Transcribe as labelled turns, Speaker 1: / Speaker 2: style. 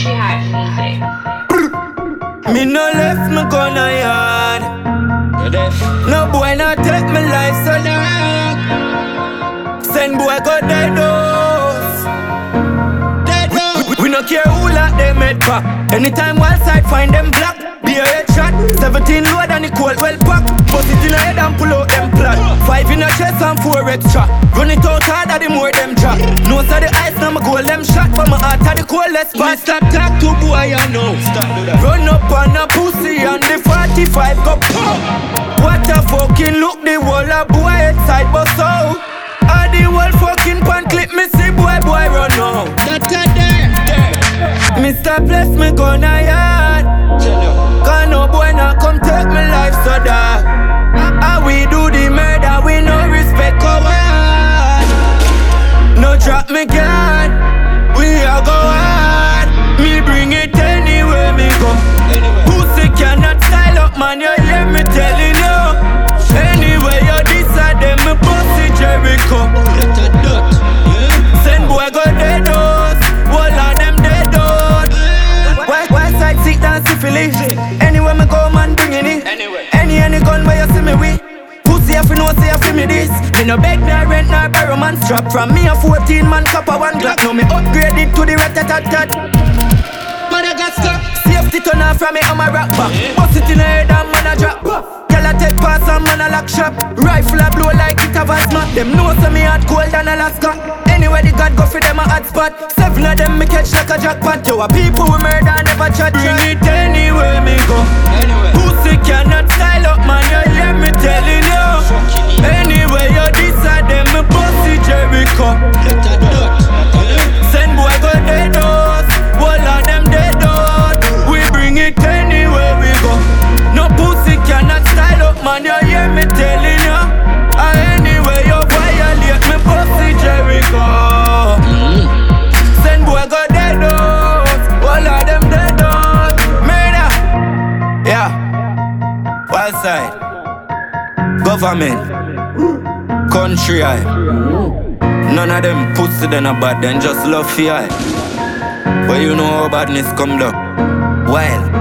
Speaker 1: Jihad music.
Speaker 2: Me no left me gun a yard. No boy not take me life so long. Send boy go dead dose. We no care who lock them head back. Anytime wild side find them black. Be a head shot, 17 load and the cold well pack. Put it in a head and pull out them plan. 5 in a chest and 4 extra. Run it out harder the more them drop. No side the ice now my goal them shot. But my heart are the coldest spot. Stop talk to boy you know. Run up on a pussy and the 45 go pop. What a fucking look, the wall a boy inside but so. All the whole fucking pan clip me see boy run out. That's a there. Mr. Bless me gun a yard. Cause no boy not come take me life so dark. How we do the murder, we no respect our. No drop me guard, we a go hard. Me bring it anywhere me go. Pussy cannot style up man, you hear me telling you. Anyway you decide them me pussy Jericho. Send boy go dead dose, all of them dead dose. West side sick and syphilis. Anywhere me go man bringing it. Any gun where you see me with. Pussy if you know say you feel me this. Me no beg nor rent nor borrow man strap. From me a 14 man copper one Glock. Now me upgrade it to the rat-tat-tat. Madagascar. Safety turn off from me on my rap back. Bust it in the head and man a drop. Girl a take pass and man a lock shop. Rifle a blow like it a smack. Them know say me hot cold than Alaska. Anywhere the God go for them a hot spot. 7 of them me catch like a jackpot. You a people we murder never chat. Bring it anywhere me go. Pussy cannot style up man, you hear me telling you. Anyway you decide them me pussy Jericho. Send boy go dead dose, all of them dead dose. We bring it anywhere we go. No pussy cannot style up man, you hear me telling you. Anyway you violate me pussy Jericho. Send boy go dead dose, all of them dead dose. Murder, yeah. Wild side, government, country eye. None of them pussy then a bad, then just love fi eye. But you know how badness come down. Wild.